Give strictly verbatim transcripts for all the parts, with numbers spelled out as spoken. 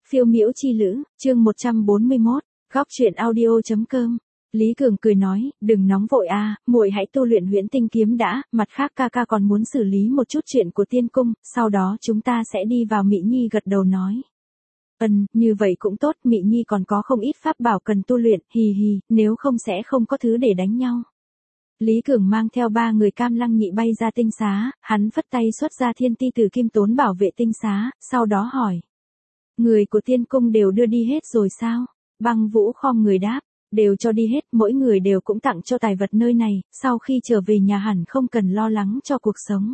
Phiêu miễu chi lữ, chương một trăm bốn mươi mốt, góc truyện audio.com. Lý Cường cười nói, đừng nóng vội a, muội hãy tu luyện huyễn tinh kiếm đã, mặt khác ca ca còn muốn xử lý một chút chuyện của tiên cung, sau đó chúng ta sẽ đi vào. Mị Nhi gật đầu nói. Ừm, như vậy cũng tốt, Mị Nhi còn có không ít pháp bảo cần tu luyện, hì hì, nếu không sẽ không có thứ để đánh nhau. Lý Cường mang theo ba người Cam Lăng Nhị bay ra tinh xá, hắn phất tay xuất ra thiên ti tử kim tốn bảo vệ tinh xá, sau đó hỏi. Người của tiên cung đều đưa đi hết rồi sao? Băng Vũ khom người đáp, đều cho đi hết, mỗi người đều cũng tặng cho tài vật nơi này, sau khi trở về nhà hẳn không cần lo lắng cho cuộc sống.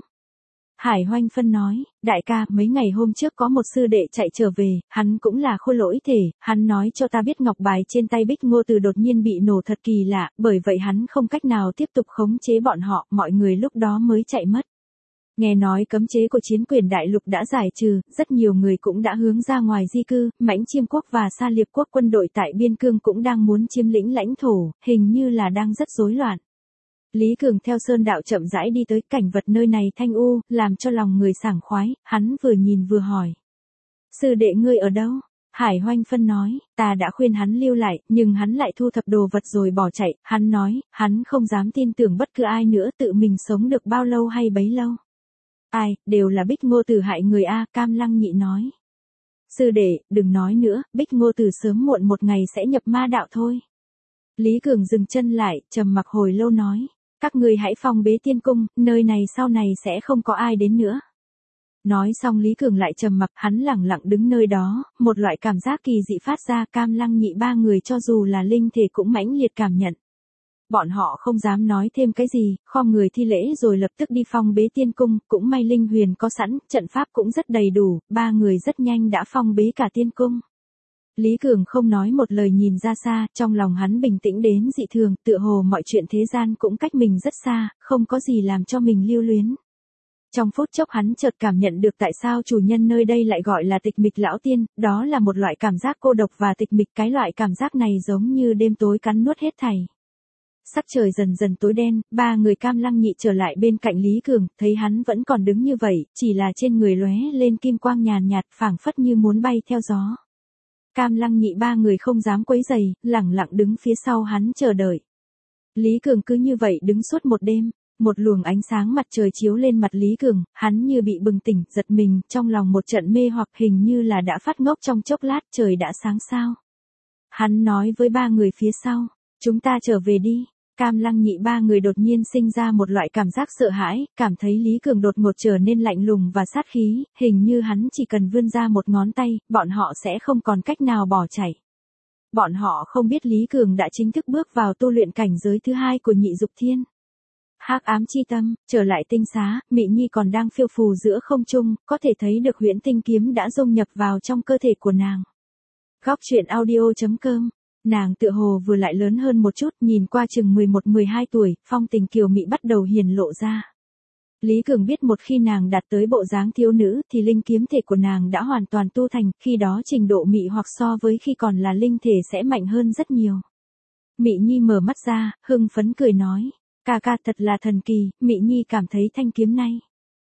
Hải Hoanh Phân nói, đại ca, mấy ngày hôm trước có một sư đệ chạy trở về, hắn cũng là khôi lỗi thể, hắn nói cho ta biết ngọc bài trên tay Bích Ngô Từ đột nhiên bị nổ thật kỳ lạ, bởi vậy hắn không cách nào tiếp tục khống chế bọn họ, mọi người lúc đó mới chạy mất. Nghe nói cấm chế của chiến quyền đại lục đã giải trừ, rất nhiều người cũng đã hướng ra ngoài di cư, Mãnh Chiêm quốc và Sa Liệp quốc quân đội tại biên cương cũng đang muốn chiếm lĩnh lãnh thổ, hình như là đang rất rối loạn. Lý Cường theo sơn đạo chậm rãi đi tới, cảnh vật nơi này thanh u, làm cho lòng người sảng khoái, hắn vừa nhìn vừa hỏi. Sư đệ ngươi ở đâu? Hải Hoanh Phân nói, ta đã khuyên hắn lưu lại, nhưng hắn lại thu thập đồ vật rồi bỏ chạy, hắn nói, hắn không dám tin tưởng bất cứ ai nữa, tự mình sống được bao lâu hay bấy lâu. Ai, đều là Bích Ngô Tử hại người a, Cam Lăng Nhị nói. Sư đệ, đừng nói nữa, Bích Ngô Tử sớm muộn một ngày sẽ nhập ma đạo thôi. Lý Cường dừng chân lại, trầm mặc hồi lâu nói, các ngươi hãy phong bế tiên cung, nơi này sau này sẽ không có ai đến nữa. Nói xong Lý Cường lại trầm mặc, hắn lẳng lặng đứng nơi đó, một loại cảm giác kỳ dị phát ra. Cam Lăng Nhị ba người cho dù là linh thể cũng mãnh liệt cảm nhận. Bọn họ không dám nói thêm cái gì, khom người thi lễ rồi lập tức đi phong bế tiên cung, cũng may linh huyền có sẵn, trận pháp cũng rất đầy đủ, ba người rất nhanh đã phong bế cả tiên cung. Lý Cường không nói một lời nhìn ra xa, trong lòng hắn bình tĩnh đến dị thường, tựa hồ mọi chuyện thế gian cũng cách mình rất xa, không có gì làm cho mình lưu luyến. Trong phút chốc hắn chợt cảm nhận được tại sao chủ nhân nơi đây lại gọi là tịch mịch lão tiên, đó là một loại cảm giác cô độc và tịch mịch, cái loại cảm giác này giống như đêm tối cắn nuốt hết thảy. Sắc trời dần dần tối đen, ba người Cam Lăng Nhị trở lại bên cạnh Lý Cường, thấy hắn vẫn còn đứng như vậy, chỉ là trên người lóe lên kim quang nhàn nhạt, phảng phất như muốn bay theo gió. Cam Lăng Nhị ba người không dám quấy rầy, lẳng lặng đứng phía sau hắn chờ đợi. Lý Cường cứ như vậy đứng suốt một đêm, một luồng ánh sáng mặt trời chiếu lên mặt Lý Cường, hắn như bị bừng tỉnh, giật mình, trong lòng một trận mê hoặc, hình như là đã phát ngốc trong chốc lát, trời đã sáng sao. Hắn nói với ba người phía sau, chúng ta trở về đi. Cam Lăng Nhị ba người đột nhiên sinh ra một loại cảm giác sợ hãi, cảm thấy Lý Cường đột ngột trở nên lạnh lùng và sát khí, hình như hắn chỉ cần vươn ra một ngón tay, bọn họ sẽ không còn cách nào bỏ chạy. Bọn họ không biết Lý Cường đã chính thức bước vào tu luyện cảnh giới thứ hai của Nhị Dục Thiên. Hắc ám chi tâm, trở lại tinh xá, Mị Nhi còn đang phiêu phù giữa không trung, có thể thấy được huyễn tinh kiếm đã dung nhập vào trong cơ thể của nàng. Góc truyện audio.com. Nàng tựa hồ vừa lại lớn hơn một chút, nhìn qua chừng mười một mười hai tuổi, phong tình kiều mị bắt đầu hiển lộ ra. Lý Cường biết một khi nàng đạt tới bộ dáng thiếu nữ thì linh kiếm thể của nàng đã hoàn toàn tu thành, khi đó trình độ mị hoặc so với khi còn là linh thể sẽ mạnh hơn rất nhiều. Mị Nhi mở mắt ra, hưng phấn cười nói, ca ca thật là thần kỳ. Mị Nhi cảm thấy thanh kiếm này.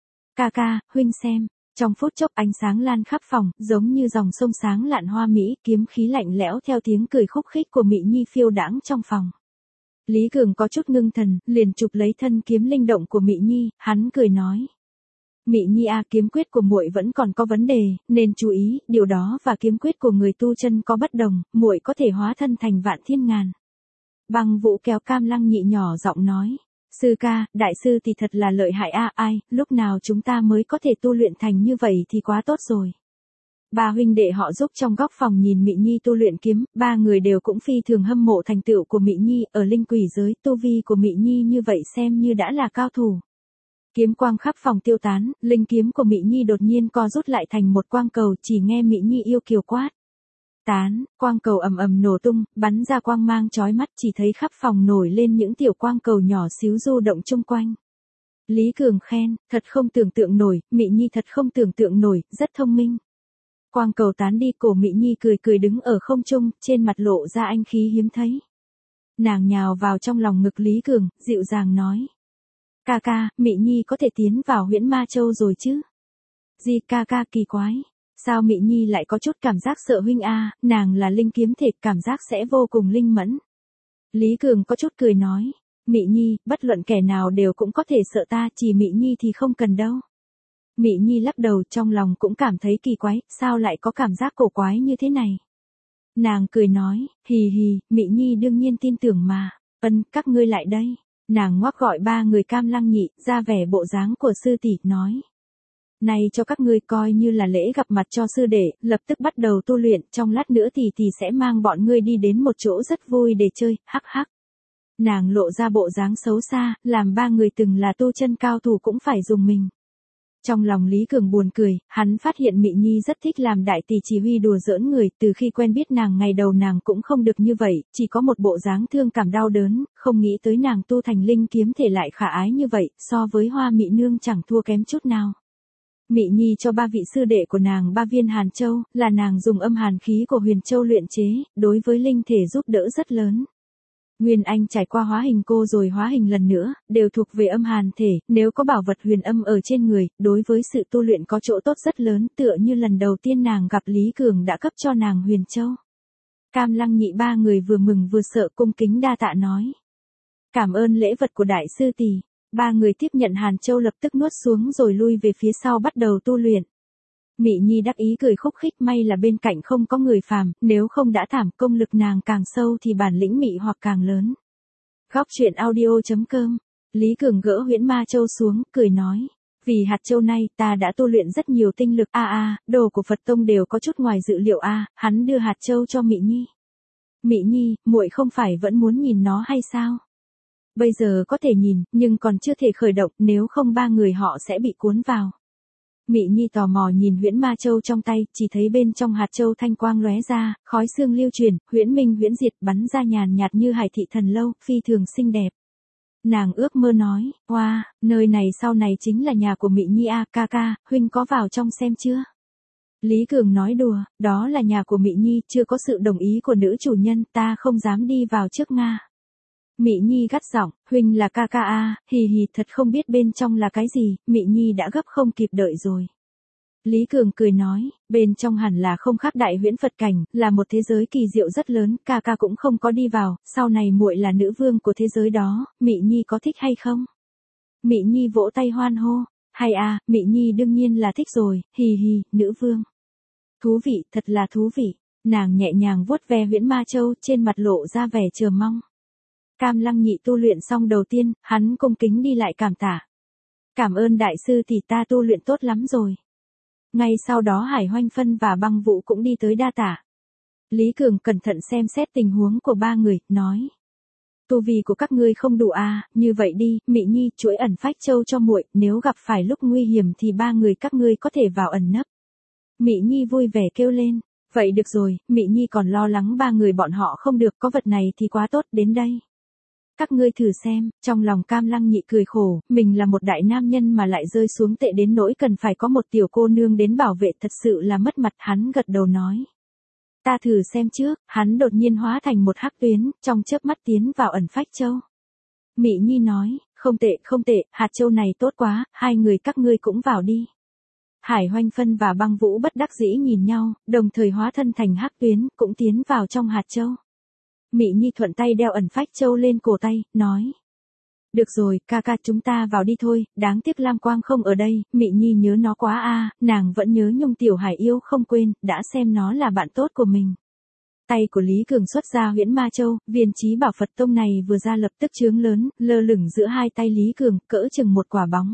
Ca ca, huynh xem. Trong phút chốc ánh sáng lan khắp phòng, giống như dòng sông sáng lạn hoa mỹ, kiếm khí lạnh lẽo theo tiếng cười khúc khích của Mị Nhi phiêu đãng trong phòng. Lý Cường có chút ngưng thần, liền chụp lấy thân kiếm linh động của Mị Nhi, hắn cười nói. Mị Nhi a, kiếm quyết của muội vẫn còn có vấn đề, nên chú ý, điều đó và kiếm quyết của người tu chân có bất đồng, muội có thể hóa thân thành vạn thiên ngàn. Băng Vũ kéo Cam Lăng Nhị nhỏ giọng nói. Sư ca, đại sư thì thật là lợi hại a, ai, lúc nào chúng ta mới có thể tu luyện thành như vậy thì quá tốt rồi. Ba huynh đệ họ giúp trong góc phòng nhìn Mị Nhi tu luyện kiếm, ba người đều cũng phi thường hâm mộ thành tựu của Mị Nhi, ở linh quỷ giới, tu vi của Mị Nhi như vậy xem như đã là cao thủ. Kiếm quang khắp phòng tiêu tán, linh kiếm của Mị Nhi đột nhiên co rút lại thành một quang cầu, chỉ nghe Mị Nhi yêu kiều quát. Tán, quang cầu ầm ầm nổ tung, bắn ra quang mang chói mắt, chỉ thấy khắp phòng nổi lên những tiểu quang cầu nhỏ xíu du động chung quanh. Lý Cường khen, thật không tưởng tượng nổi, Mị Nhi thật không tưởng tượng nổi, rất thông minh. Quang cầu tán đi, cổ Mị Nhi cười cười đứng ở không trung, trên mặt lộ ra anh khí hiếm thấy. Nàng nhào vào trong lòng ngực Lý Cường, dịu dàng nói. Ca ca, Mị Nhi có thể tiến vào huyễn ma châu rồi chứ? Gì ca ca kỳ quái. Sao Mị Nhi lại có chút cảm giác sợ huynh a, nàng là linh kiếm thể, cảm giác sẽ vô cùng linh mẫn. Lý Cường có chút cười nói, Mị Nhi, bất luận kẻ nào đều cũng có thể sợ ta, chỉ Mị Nhi thì không cần đâu. Mị Nhi lắc đầu, trong lòng cũng cảm thấy kỳ quái, sao lại có cảm giác cổ quái như thế này. Nàng cười nói, hì hì, Mị Nhi đương nhiên tin tưởng mà, ân, các ngươi lại đây. Nàng ngoắc gọi ba người Cam Lăng Nhị, ra vẻ bộ dáng của sư tỷ, nói. Này cho các ngươi coi như là lễ gặp mặt cho sư đệ, lập tức bắt đầu tu luyện, trong lát nữa thì thì sẽ mang bọn ngươi đi đến một chỗ rất vui để chơi, hắc hắc. Nàng lộ ra bộ dáng xấu xa, làm ba người từng là tu chân cao thủ cũng phải dùng mình. Trong lòng Lý Cường buồn cười, hắn phát hiện Mị Nhi rất thích làm đại tỷ chỉ huy đùa giỡn người, từ khi quen biết nàng ngày đầu nàng cũng không được như vậy, chỉ có một bộ dáng thương cảm đau đớn, không nghĩ tới nàng tu thành linh kiếm thể lại khả ái như vậy, so với Hoa Mị Nương chẳng thua kém chút nào. Mị Nhi cho ba vị sư đệ của nàng ba viên Hàn Châu, là nàng dùng âm hàn khí của Huyền Châu luyện chế, đối với linh thể giúp đỡ rất lớn. Nguyên Anh trải qua hóa hình cô rồi hóa hình lần nữa, đều thuộc về âm hàn thể, nếu có bảo vật huyền âm ở trên người, đối với sự tu luyện có chỗ tốt rất lớn, tựa như lần đầu tiên nàng gặp Lý Cường đã cấp cho nàng Huyền Châu. Cam Lăng Nhị ba người vừa mừng vừa sợ cung kính đa tạ nói. Cảm ơn lễ vật của đại sư tỷ. Ba người tiếp nhận Hàn Châu lập tức nuốt xuống rồi lui về phía sau bắt đầu tu luyện. Mị Nhi đắc ý cười khúc khích, may là bên cạnh không có người phàm, nếu không đã thảm, công lực nàng càng sâu thì bản lĩnh mị hoặc càng lớn. Góc truyện audio chấm com. Lý Cường gỡ huyễn ma châu xuống, cười nói. Vì hạt châu này ta đã tu luyện rất nhiều tinh lực a a, đồ của Phật tông đều có chút ngoài dự liệu a, hắn đưa hạt châu cho Mị Nhi. Mị Nhi, muội không phải vẫn muốn nhìn nó hay sao? Bây giờ có thể nhìn, nhưng còn chưa thể khởi động, nếu không ba người họ sẽ bị cuốn vào. Mị Nhi tò mò nhìn huyễn ma châu trong tay, chỉ thấy bên trong hạt châu thanh quang lóe ra, khói xương lưu truyền, huyễn minh huyễn diệt bắn ra nhàn nhạt như hải thị thần lâu, phi thường xinh đẹp. Nàng ước mơ nói, wow, nơi này sau này chính là nhà của Mị Nhi a, ca ca, huynh có vào trong xem chưa? Lý Cường nói đùa, đó là nhà của Mị Nhi, chưa có sự đồng ý của nữ chủ nhân, ta không dám đi vào trước Nga. Mị Nhi gắt giọng, huynh là ca ca a, hì hì, thật không biết bên trong là cái gì, Mị Nhi đã gấp không kịp đợi rồi. Lý Cường cười nói, bên trong hẳn là không khác đại huyễn Phật cảnh, là một thế giới kỳ diệu rất lớn, ca ca cũng không có đi vào, sau này muội là nữ vương của thế giới đó, Mị Nhi có thích hay không? Mị Nhi vỗ tay hoan hô, hay à, Mị Nhi đương nhiên là thích rồi, hì hì, nữ vương. Thú vị, thật là thú vị, nàng nhẹ nhàng vuốt ve huyễn ma châu, trên mặt lộ ra vẻ chờ mong. Cam Lăng Nhị tu luyện xong đầu tiên, hắn cung kính đi lại cảm tạ. Cảm ơn đại sư thì ta tu luyện tốt lắm rồi. Ngay sau đó Hải Hoanh Phân và Băng Vũ cũng đi tới đa tạ. Lý Cường cẩn thận xem xét tình huống của ba người, nói. Tu vi của các ngươi không đủ à, như vậy đi, Mị Nhi chuỗi ẩn phách châu cho muội, nếu gặp phải lúc nguy hiểm thì ba người các ngươi có thể vào ẩn nấp. Mị Nhi vui vẻ kêu lên. Vậy được rồi, Mị Nhi còn lo lắng ba người bọn họ không được, có vật này thì quá tốt, đến đây. Các ngươi thử xem, trong lòng Cam Lăng Nhị cười khổ, mình là một đại nam nhân mà lại rơi xuống tệ đến nỗi cần phải có một tiểu cô nương đến bảo vệ, thật sự là mất mặt, hắn gật đầu nói. Ta thử xem trước, hắn đột nhiên hóa thành một hắc tuyến, trong chớp mắt tiến vào ẩn phách châu. Mị Nhi nói, không tệ, không tệ, hạt châu này tốt quá, hai người các ngươi cũng vào đi. Hải Hoanh Phân và Băng Vũ bất đắc dĩ nhìn nhau, đồng thời hóa thân thành hắc tuyến, cũng tiến vào trong hạt châu. Mị Nhi thuận tay đeo ẩn phách châu lên cổ tay, nói. Được rồi, ca ca chúng ta vào đi thôi, đáng tiếc Lam Quang không ở đây, Mị Nhi nhớ nó quá a, nàng vẫn nhớ Nhung Tiểu Hải yêu không quên, đã xem nó là bạn tốt của mình. Tay của Lý Cường xuất ra huyễn ma châu, viên chí bảo Phật tông này vừa ra lập tức chướng lớn, lơ lửng giữa hai tay Lý Cường, cỡ chừng một quả bóng.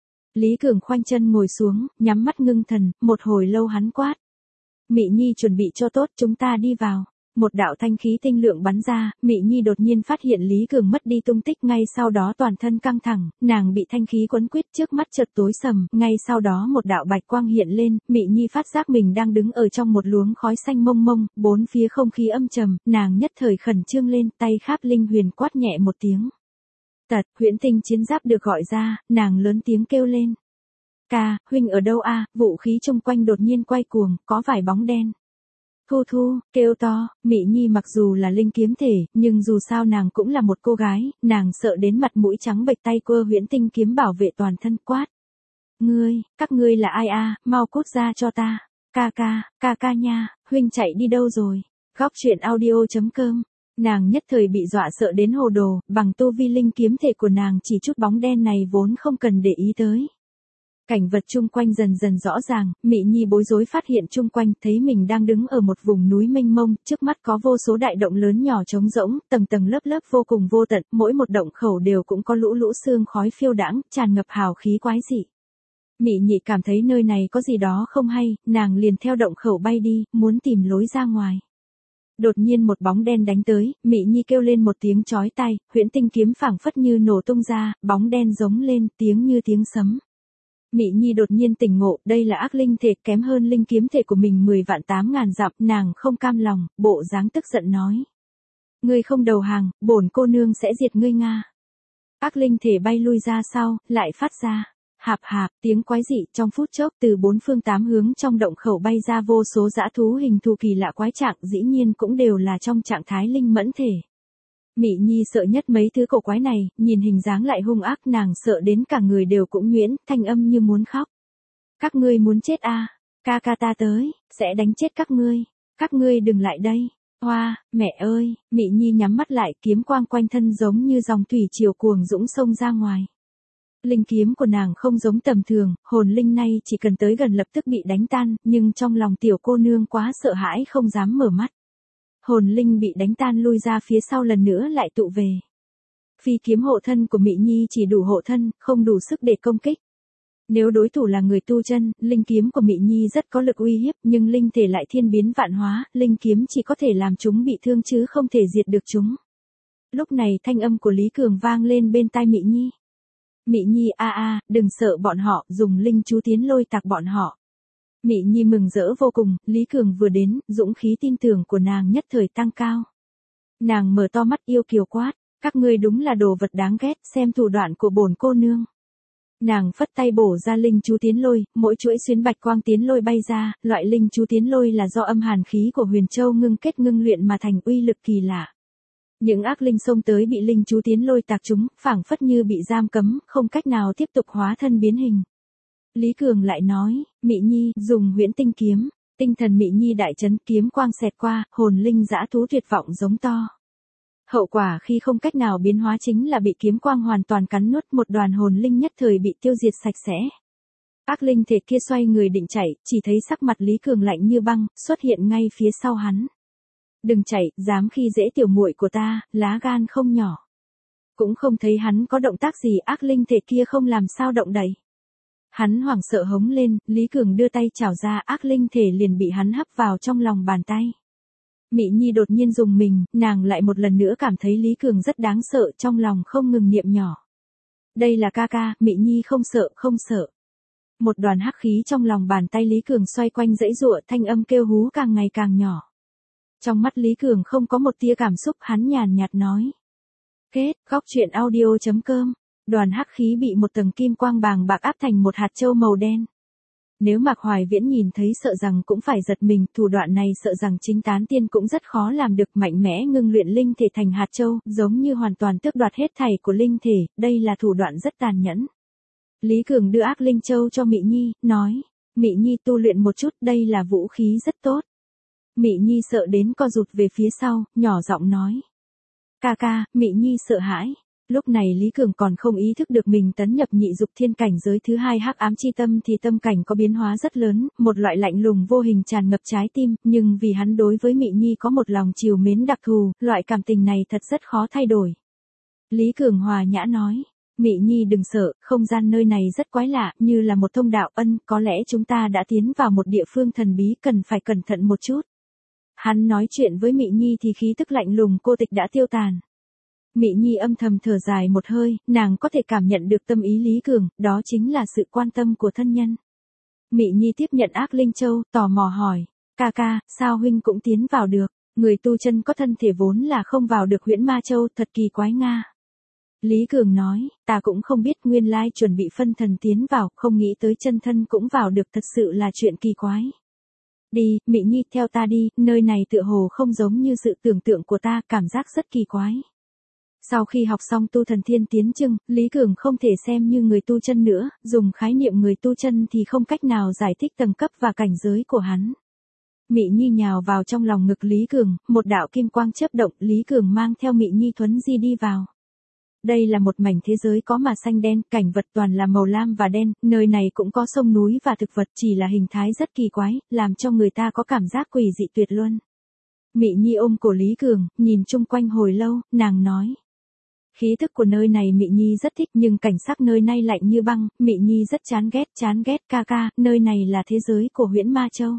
Lý Cường khoanh chân ngồi xuống, nhắm mắt ngưng thần, một hồi lâu hắn quát. Mị Nhi chuẩn bị cho tốt, chúng ta đi vào. Một đạo thanh khí tinh lượng bắn ra, Mị Nhi đột nhiên phát hiện Lý Cường mất đi tung tích, ngay sau đó toàn thân căng thẳng, nàng bị thanh khí quấn quýt, trước mắt chợt tối sầm, ngay sau đó một đạo bạch quang hiện lên, Mị Nhi phát giác mình đang đứng ở trong một luống khói xanh mông mông, bốn phía không khí âm trầm, nàng nhất thời khẩn trương lên, tay kháp linh huyền quát nhẹ một tiếng. Tật, huyễn tinh chiến giáp được gọi ra, nàng lớn tiếng kêu lên. Ca, huynh ở đâu a? Vũ khí chung quanh đột nhiên quay cuồng, có vài bóng đen. Thu Thu, kêu to, Mị Nhi mặc dù là linh kiếm thể, nhưng dù sao nàng cũng là một cô gái, nàng sợ đến mặt mũi trắng bệch, tay quơ huyễn tinh kiếm bảo vệ toàn thân, quát. Ngươi, các ngươi là ai a, mau cút ra cho ta. Ca ca, ca ca nha, huynh chạy đi đâu rồi? Góc truyện audio.com. Nàng nhất thời bị dọa sợ đến hồ đồ, bằng tu vi linh kiếm thể của nàng chỉ chút bóng đen này vốn không cần để ý tới. Cảnh vật chung quanh dần dần rõ ràng, Mị Nhi bối rối phát hiện chung quanh, thấy mình đang đứng ở một vùng núi mênh mông, trước mắt có vô số đại động lớn nhỏ trống rỗng, tầng tầng lớp lớp vô cùng vô tận, mỗi một động khẩu đều cũng có lũ lũ sương khói phiêu đãng, tràn ngập hào khí quái dị. Mị Nhi cảm thấy nơi này có gì đó không hay, nàng liền theo động khẩu bay đi, muốn tìm lối ra ngoài. Đột nhiên một bóng đen đánh tới, Mị Nhi kêu lên một tiếng chói tai, huyễn tinh kiếm phảng phất như nổ tung ra, bóng đen giống lên, tiếng như tiếng sấm. Mị Nhi đột nhiên tỉnh ngộ, đây là ác linh thể, kém hơn linh kiếm thể của mình mười vạn tám ngàn dặm, nàng không cam lòng, bộ dáng tức giận nói. Ngươi không đầu hàng, bổn cô nương sẽ diệt ngươi Nga. Ác linh thể bay lui ra sau, lại phát ra. Hạp hạp, tiếng quái dị, trong phút chốc từ bốn phương tám hướng trong động khẩu bay ra vô số dã thú hình thù kỳ lạ quái trạng, dĩ nhiên cũng đều là trong trạng thái linh mẫn thể. Mị Nhi sợ nhất mấy thứ cổ quái này, nhìn hình dáng lại hung ác, nàng sợ đến cả người đều cũng nhuyễn, thanh âm như muốn khóc. Các ngươi muốn chết à? Ca ca ta tới, sẽ đánh chết các ngươi. Các ngươi đừng lại đây. Hoa, mẹ ơi, Mị Nhi nhắm mắt lại, kiếm quang quanh thân giống như dòng thủy triều cuồng dũng sông ra ngoài. Linh kiếm của nàng không giống tầm thường, hồn linh này chỉ cần tới gần lập tức bị đánh tan, nhưng trong lòng tiểu cô nương quá sợ hãi không dám mở mắt. Hồn linh bị đánh tan lui ra phía sau lần nữa lại tụ về. Phi kiếm hộ thân của Mị Nhi chỉ đủ hộ thân, không đủ sức để công kích. Nếu đối thủ là người tu chân, linh kiếm của Mị Nhi rất có lực uy hiếp, nhưng linh thể lại thiên biến vạn hóa, linh kiếm chỉ có thể làm chúng bị thương chứ không thể diệt được chúng. Lúc này thanh âm của Lý Cường vang lên bên tai Mị Nhi. Mị Nhi a a, đừng sợ bọn họ, dùng linh chú tiến lôi tạc bọn họ. Mị Nhi mừng rỡ vô cùng, Lý Cường vừa đến, dũng khí tin tưởng của nàng nhất thời tăng cao. Nàng mở to mắt yêu kiều quát, các ngươi đúng là đồ vật đáng ghét, xem thủ đoạn của bổn cô nương. Nàng phất tay bổ ra linh chú tiến lôi, mỗi chuỗi xuyến bạch quang tiến lôi bay ra, loại linh chú tiến lôi là do âm hàn khí của Huyền Châu ngưng kết ngưng luyện mà thành, uy lực kỳ lạ. Những ác linh xông tới bị linh chú tiến lôi tạc chúng, phảng phất như bị giam cấm, không cách nào tiếp tục hóa thân biến hình. Lý Cường lại nói, Mị Nhi, dùng huyễn tinh kiếm, tinh thần Mị Nhi đại chấn, kiếm quang xẹt qua, hồn linh dã thú tuyệt vọng giống to. Hậu quả khi không cách nào biến hóa chính là bị kiếm quang hoàn toàn cắn nuốt, một đoàn hồn linh nhất thời bị tiêu diệt sạch sẽ. Ác linh thể kia xoay người định chạy, chỉ thấy sắc mặt Lý Cường lạnh như băng, xuất hiện ngay phía sau hắn. Đừng chạy, dám khi dễ tiểu muội của ta, lá gan không nhỏ. Cũng không thấy hắn có động tác gì, ác linh thể kia không làm sao động đậy. Hắn hoảng sợ hống lên, Lý Cường đưa tay chảo ra, ác linh thể liền bị hắn hấp vào trong lòng bàn tay. Mị Nhi đột nhiên dùng mình, nàng lại một lần nữa cảm thấy Lý Cường rất đáng sợ, trong lòng không ngừng niệm nhỏ. Đây là ca ca, Mị Nhi không sợ, không sợ. Một đoàn hắc khí trong lòng bàn tay Lý Cường xoay quanh dãy giụa, thanh âm kêu hú càng ngày càng nhỏ. Trong mắt Lý Cường không có một tia cảm xúc, hắn nhàn nhạt nói. Kết, góc truyện audio.com. Đoàn hắc khí bị một tầng kim quang bàng bạc áp thành một hạt châu màu đen. Nếu Mạc Hoài Viễn nhìn thấy sợ rằng cũng phải giật mình, thủ đoạn này sợ rằng chính tán tiên cũng rất khó làm được, mạnh mẽ ngưng luyện linh thể thành hạt châu, giống như hoàn toàn tước đoạt hết thảy của linh thể, đây là thủ đoạn rất tàn nhẫn. Lý Cường đưa ác linh châu cho Mị Nhi, nói, Mị Nhi tu luyện một chút, đây là vũ khí rất tốt. Mị Nhi sợ đến co rụt về phía sau, nhỏ giọng nói. Ca ca, Mị Nhi sợ hãi. Lúc này Lý Cường còn không ý thức được mình tấn nhập nhị dục thiên cảnh giới thứ hai hắc ám chi tâm thì tâm cảnh có biến hóa rất lớn, một loại lạnh lùng vô hình tràn ngập trái tim, nhưng vì hắn đối với Mị Nhi có một lòng trìu mến đặc thù, loại cảm tình này thật rất khó thay đổi. Lý Cường hòa nhã nói, Mị Nhi đừng sợ, không gian nơi này rất quái lạ, như là một thông đạo ân, có lẽ chúng ta đã tiến vào một địa phương thần bí, cần phải cẩn thận một chút. Hắn nói chuyện với Mị Nhi thì khí tức lạnh lùng cô tịch đã tiêu tàn. Mị Nhi âm thầm thở dài một hơi, nàng có thể cảm nhận được tâm ý Lý Cường, đó chính là sự quan tâm của thân nhân. Mị Nhi tiếp nhận ác linh châu, tò mò hỏi, ca ca, sao huynh cũng tiến vào được, người tu chân có thân thể vốn là không vào được huyễn ma châu, thật kỳ quái nga. Lý Cường nói, ta cũng không biết, nguyên lai chuẩn bị phân thần tiến vào, không nghĩ tới chân thân cũng vào được, thật sự là chuyện kỳ quái. Đi, Mị Nhi, theo ta đi, nơi này tựa hồ không giống như sự tưởng tượng của ta, cảm giác rất kỳ quái. Sau khi học xong tu thần thiên tiến chương, Lý Cường không thể xem như người tu chân nữa, dùng khái niệm người tu chân thì không cách nào giải thích tầng cấp và cảnh giới của hắn. Mị Nhi nhào vào trong lòng ngực Lý Cường, một đạo kim quang chớp động, Lý Cường mang theo Mị Nhi thuấn di đi vào. Đây là một mảnh thế giới có mà xanh đen, cảnh vật toàn là màu lam và đen, nơi này cũng có sông núi và thực vật, chỉ là hình thái rất kỳ quái, làm cho người ta có cảm giác quỷ dị tuyệt luân. Mị Nhi ôm cổ Lý Cường, nhìn chung quanh hồi lâu, nàng nói. Khí thức của nơi này Mị Nhi rất thích, nhưng cảnh sắc nơi này lạnh như băng, Mị Nhi rất chán ghét, chán ghét ca ca, nơi này là thế giới của Huyễn Ma Châu.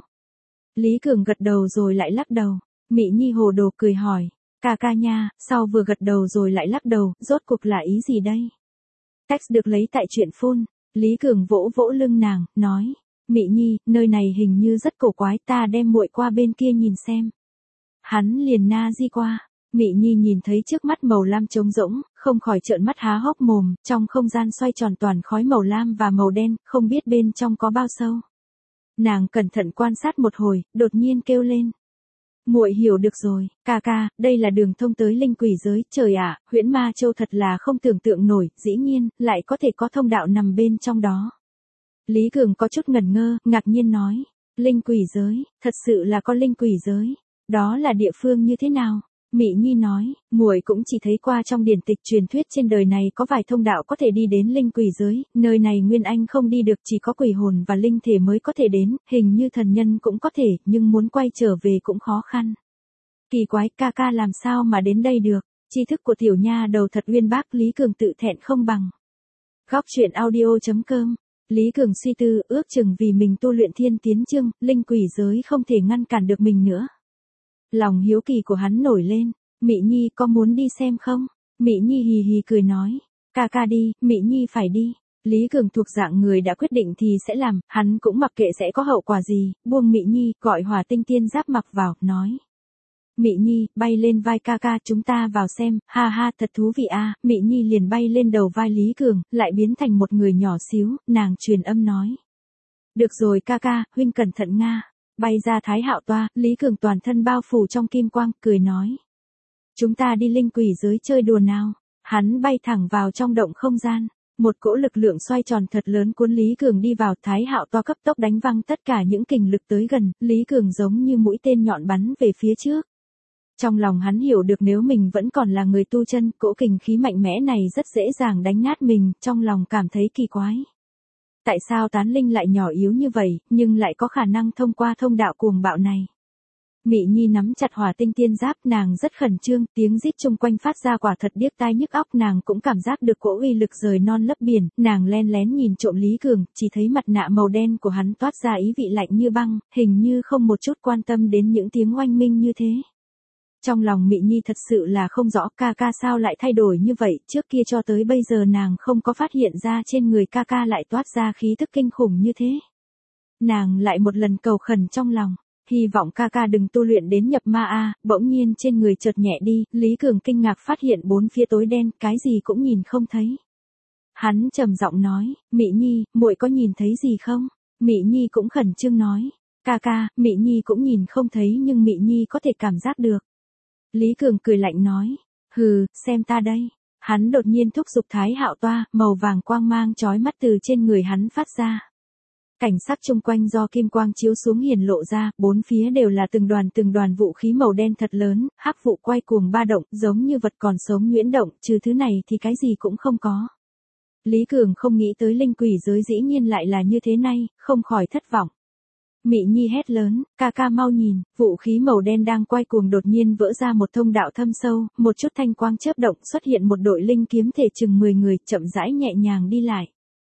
Lý Cường gật đầu rồi lại lắc đầu. Mị Nhi hồ đồ cười hỏi. Ca ca nha, sau vừa gật đầu rồi lại lắc đầu, rốt cuộc là ý gì đây? Text được lấy tại truyện phone. Lý Cường vỗ vỗ lưng nàng, nói. Mị Nhi, nơi này hình như rất cổ quái, ta đem muội qua bên kia nhìn xem. Hắn liền na di qua. Mị Nhi nhìn thấy trước mắt màu lam trống rỗng, không khỏi trợn mắt há hốc mồm, trong không gian xoay tròn toàn khói màu lam và màu đen, không biết bên trong có bao sâu. Nàng cẩn thận quan sát một hồi, đột nhiên kêu lên. Muội hiểu được rồi, ca ca, đây là đường thông tới linh quỷ giới, trời ạ, Huyễn Ma Châu thật là không tưởng tượng nổi, dĩ nhiên, lại có thể có thông đạo nằm bên trong đó. Lý Cường có chút ngẩn ngơ, ngạc nhiên nói, linh quỷ giới, thật sự là có linh quỷ giới, đó là địa phương như thế nào? Mị Nhi nói, muội cũng chỉ thấy qua trong điển tịch truyền thuyết trên đời này có vài thông đạo có thể đi đến linh quỷ giới, nơi này Nguyên Anh không đi được, chỉ có quỷ hồn và linh thể mới có thể đến, hình như thần nhân cũng có thể, nhưng muốn quay trở về cũng khó khăn. Kỳ quái, ca ca làm sao mà đến đây được, tri thức của tiểu nha đầu thật uyên bác, Lý Cường tự thẹn không bằng. Góc truyện audio chấm com. Lý Cường suy tư, ước chừng vì mình tu luyện thiên tiến chương, linh quỷ giới không thể ngăn cản được mình nữa. Lòng hiếu kỳ của hắn nổi lên. Mị Nhi có muốn đi xem không? Mị Nhi hì hì cười nói. Ca ca đi, Mị Nhi phải đi. Lý Cường thuộc dạng người đã quyết định thì sẽ làm, hắn cũng mặc kệ sẽ có hậu quả gì, buông Mị Nhi, gọi Hỏa Tinh Tiên Giáp mặc vào, nói. Mị Nhi, bay lên vai ca ca, chúng ta vào xem, ha ha, thật thú vị a. Mị Nhi liền bay lên đầu vai Lý Cường, lại biến thành một người nhỏ xíu, nàng truyền âm nói. Được rồi ca ca, huynh cẩn thận nga. Bay ra Thái Hạo Toa, Lý Cường toàn thân bao phủ trong kim quang, cười nói. Chúng ta đi linh quỷ giới chơi đùa nào. Hắn bay thẳng vào trong động không gian. Một cỗ lực lượng xoay tròn thật lớn cuốn Lý Cường đi vào, Thái Hạo Toa cấp tốc đánh văng tất cả những kình lực tới gần, Lý Cường giống như mũi tên nhọn bắn về phía trước. Trong lòng hắn hiểu được nếu mình vẫn còn là người tu chân, cỗ kình khí mạnh mẽ này rất dễ dàng đánh nát mình, trong lòng cảm thấy kỳ quái. Tại sao tán linh lại nhỏ yếu như vậy, nhưng lại có khả năng thông qua thông đạo cuồng bạo này? Mị Nhi nắm chặt Hỏa Tinh Tiên Giáp, nàng rất khẩn trương, tiếng rít chung quanh phát ra quả thật điếc tai nhức óc, nàng cũng cảm giác được cỗ uy lực rời non lấp biển, nàng len lén nhìn trộm Lý Cường, chỉ thấy mặt nạ màu đen của hắn toát ra ý vị lạnh như băng, hình như không một chút quan tâm đến những tiếng oanh minh như thế. Trong lòng Mị Nhi thật sự là không rõ ca ca sao lại thay đổi như vậy, trước kia cho tới bây giờ nàng không có phát hiện ra trên người ca ca lại toát ra khí tức kinh khủng như thế. Nàng lại một lần cầu khẩn trong lòng, hy vọng ca ca đừng tu luyện đến nhập ma a. Bỗng nhiên trên người chợt nhẹ đi, Lý Cường kinh ngạc phát hiện bốn phía tối đen, cái gì cũng nhìn không thấy. Hắn trầm giọng nói, Mị Nhi, muội có nhìn thấy gì không? Mị Nhi cũng khẩn trương nói, ca ca, Mị Nhi cũng nhìn không thấy nhưng Mị Nhi có thể cảm giác được. Lý Cường cười lạnh nói, hừ, xem ta đây. Hắn đột nhiên thúc giục Thái Hạo Toa, màu vàng quang mang chói mắt từ trên người hắn phát ra. Cảnh sắc chung quanh do kim quang chiếu xuống hiển lộ ra, bốn phía đều là từng đoàn từng đoàn vũ khí màu đen thật lớn, hắc vụ quay cuồng ba động, giống như vật còn sống nhuyễn động, trừ thứ này thì cái gì cũng không có. Lý Cường không nghĩ tới linh quỷ giới dĩ nhiên lại là như thế này, không khỏi thất vọng. Mị Nhi hét lớn, ca ca mau nhìn, vũ khí màu đen đang quay cuồng đột nhiên vỡ ra một thông đạo thâm sâu, một chút thanh quang chớp động, xuất hiện một đội linh kiếm thể chừng mười người, chậm rãi nhẹ nhàng đi lại.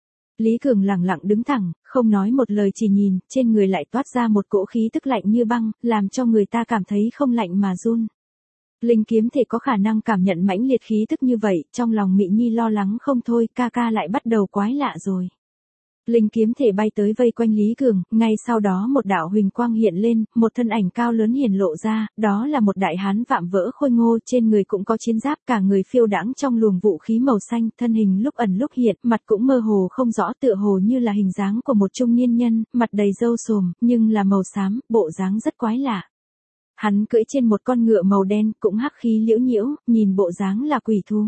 Lý Cường lặng lặng đứng thẳng, không nói một lời chỉ nhìn, trên người lại toát ra một cỗ khí tức lạnh như băng, làm cho người ta cảm thấy không lạnh mà run. Linh kiếm thể có khả năng cảm nhận mãnh liệt khí tức như vậy, trong lòng Mị Nhi lo lắng không thôi, ca ca lại bắt đầu quái lạ rồi. Linh kiếm thể bay tới vây quanh Lý Cường, ngay sau đó một đạo huỳnh quang hiện lên, một thân ảnh cao lớn hiển lộ ra, đó là một đại hán vạm vỡ khôi ngô, trên người cũng có chiến giáp, cả người phiêu đãng trong luồng vũ khí màu xanh, thân hình lúc ẩn lúc hiện, mặt cũng mơ hồ không rõ, tựa hồ như là hình dáng của một trung niên nhân, mặt đầy râu xồm, nhưng là màu xám, bộ dáng rất quái lạ. Hắn cưỡi trên một con ngựa màu đen, cũng hắc khí liễu nhiễu, nhìn bộ dáng là quỷ thú.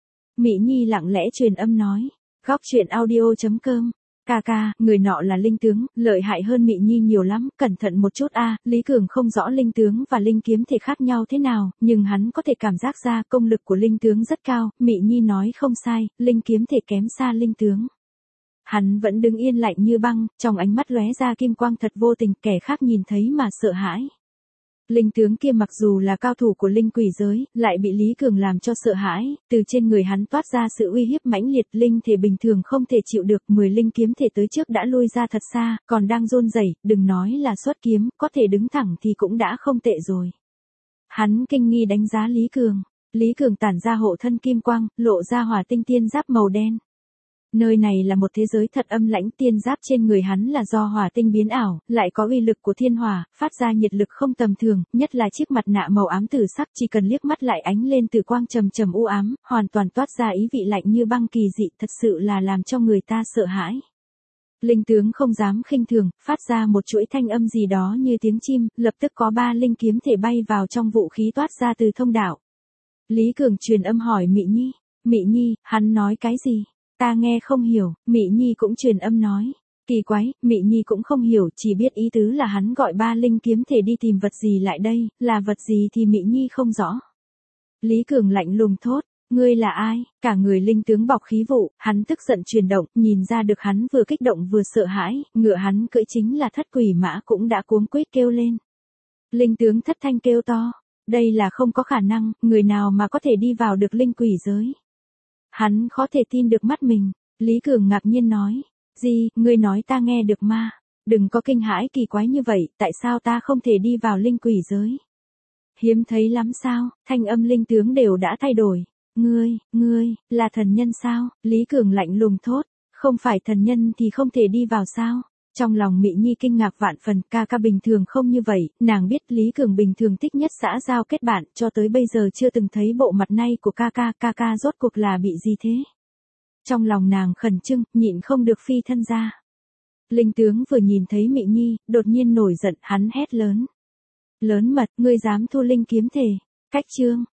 Mị Nhi lặng lẽ truyền âm nói, góc truyện audio chấm com. Ca ca, người nọ là linh tướng, lợi hại hơn Mị Nhi nhiều lắm, cẩn thận một chút a. Lý Cường không rõ linh tướng và linh kiếm thể khác nhau thế nào, nhưng hắn có thể cảm giác ra công lực của linh tướng rất cao, Mị Nhi nói không sai, linh kiếm thể kém xa linh tướng. Hắn vẫn đứng yên lạnh như băng, trong ánh mắt lóe ra kim quang thật vô tình, kẻ khác nhìn thấy mà sợ hãi. Linh tướng kia mặc dù là cao thủ của linh quỷ giới, lại bị Lý Cường làm cho sợ hãi, từ trên người hắn toát ra sự uy hiếp mãnh liệt, linh thể bình thường không thể chịu được, mười linh kiếm thể tới trước đã lui ra thật xa, còn đang run rẩy, đừng nói là xuất kiếm, có thể đứng thẳng thì cũng đã không tệ rồi. Hắn kinh nghi đánh giá Lý Cường, Lý Cường tản ra hộ thân kim quang, lộ ra hỏa tinh tiên giáp màu đen. Nơi này là một thế giới thật âm lãnh, tiên giáp trên người hắn là do hỏa tinh biến ảo, lại có uy lực của thiên hỏa, phát ra nhiệt lực không tầm thường, nhất là chiếc mặt nạ màu ám tử sắc chỉ cần liếc mắt lại ánh lên từ quang trầm trầm u ám, hoàn toàn toát ra ý vị lạnh như băng kỳ dị, thật sự là làm cho người ta sợ hãi. Linh tướng không dám khinh thường, phát ra một chuỗi thanh âm gì đó như tiếng chim, lập tức có ba linh kiếm thể bay vào trong vũ khí toát ra từ thông đạo. Lý Cường truyền âm hỏi Mị Nhi, Mị Nhi, hắn nói cái gì? Ta nghe không hiểu, Mị Nhi cũng truyền âm nói. Kỳ quái, Mị Nhi cũng không hiểu, chỉ biết ý tứ là hắn gọi ba linh kiếm thể đi tìm vật gì lại đây, là vật gì thì Mị Nhi không rõ. Lý Cường lạnh lùng thốt, ngươi là ai? Cả người linh tướng bọc khí vụ, hắn tức giận chuyển động, nhìn ra được hắn vừa kích động vừa sợ hãi, ngựa hắn cưỡi chính là thất quỷ mã cũng đã cuống quýt kêu lên. Linh tướng thất thanh kêu to, đây là không có khả năng, người nào mà có thể đi vào được linh quỷ giới. Hắn khó thể tin được mắt mình, Lý Cường ngạc nhiên nói, gì, ngươi nói ta nghe được ma, đừng có kinh hãi kỳ quái như vậy, tại sao ta không thể đi vào linh quỷ giới? Hiếm thấy lắm sao, thanh âm linh tướng đều đã thay đổi, ngươi, ngươi, là thần nhân sao? Lý Cường lạnh lùng thốt, không phải thần nhân thì không thể đi vào sao? Trong lòng Mị Nhi kinh ngạc vạn phần, ca ca bình thường không như vậy, nàng biết Lý Cường bình thường thích nhất xã giao kết bạn, cho tới bây giờ chưa từng thấy bộ mặt này của ca ca, ca ca rốt cuộc là bị gì thế? Trong lòng nàng khẩn trương, nhịn không được phi thân ra. Linh tướng vừa nhìn thấy Mị Nhi, đột nhiên nổi giận, hắn hét lớn. Lớn mật, ngươi dám thu linh kiếm thể, cách chương.